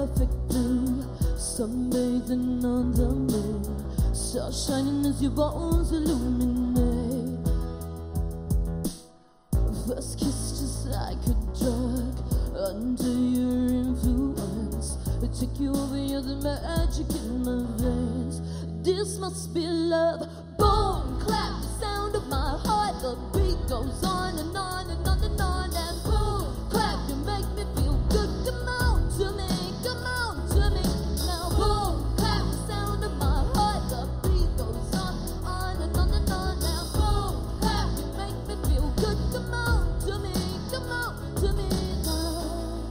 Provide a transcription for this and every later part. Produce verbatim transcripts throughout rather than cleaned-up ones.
perfect blue, sunbathing on the moon, stars shining as your bones illuminate. First kiss just like a drug, under your influence, I take you over, you're the magic in my veins. This must be love. Boom, clap, the sound of my heart, the beat goes on and on and on and on. And boom, clap, you make me feel good. Come on to me, come on to me. Now boom, clap, the sound of my heart, the beat goes on, on and on and on. Now boom, clap, you make me feel good. Come on to me, come on to me now.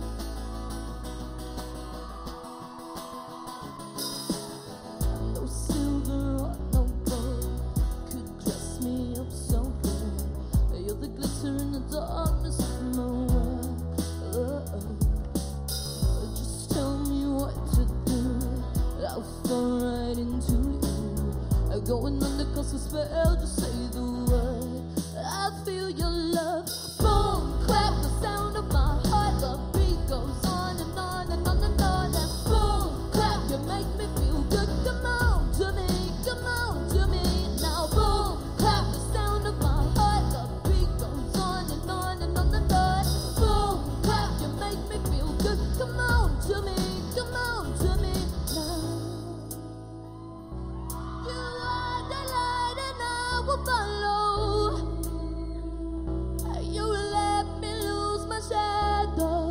No silver or no gold could dress me up so good. You're the glitter in the darkness of my world. Oh, just tell me what to do, I'll fall right into you. I'm going under 'cause the spell, just say the word. I feel your love. Boom, clap, the sound of my heart, the beat goes on and on and on and on. And boom, clap, you make me feel good. Come on to me, come on to me. Now boom, clap, the sound of my heart, the beat goes on and on and on and on. Boom, clap, you make me feel good. Come on to me, come on to me now. You are the light and I will follow. You let me lose my shadow.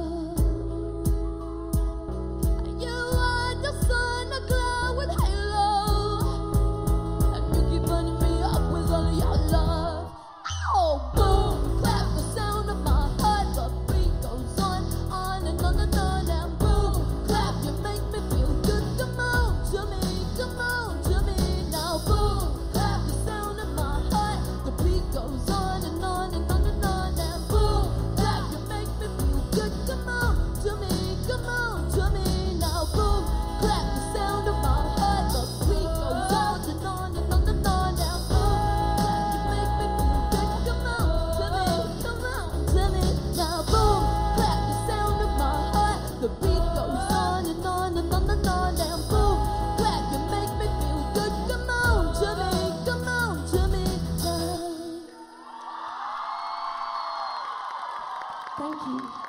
You are the sun, a cloud with halo, and you keep burning me up with all your love. Oh, boom, clap, the sound of my heart, the beat goes on, on and on and on. And boom, clap, you make me feel good. Come on to me, come on to me. Now boom, clap, the sound of my heart, the beat goes on and on and on and on. And boom, clap, you make me feel good. Come on to me, come on to me. Now boom, clap, the sound of my heart, the beat goes on and on and on and on. And boom, clap, you make me feel good. Come on to me, come on to me. Now boom, clap, the sound of my heart, the beat goes on and on and on and on. And boom, clap, you make me feel good. Come on to me, come on to me now. Thank you.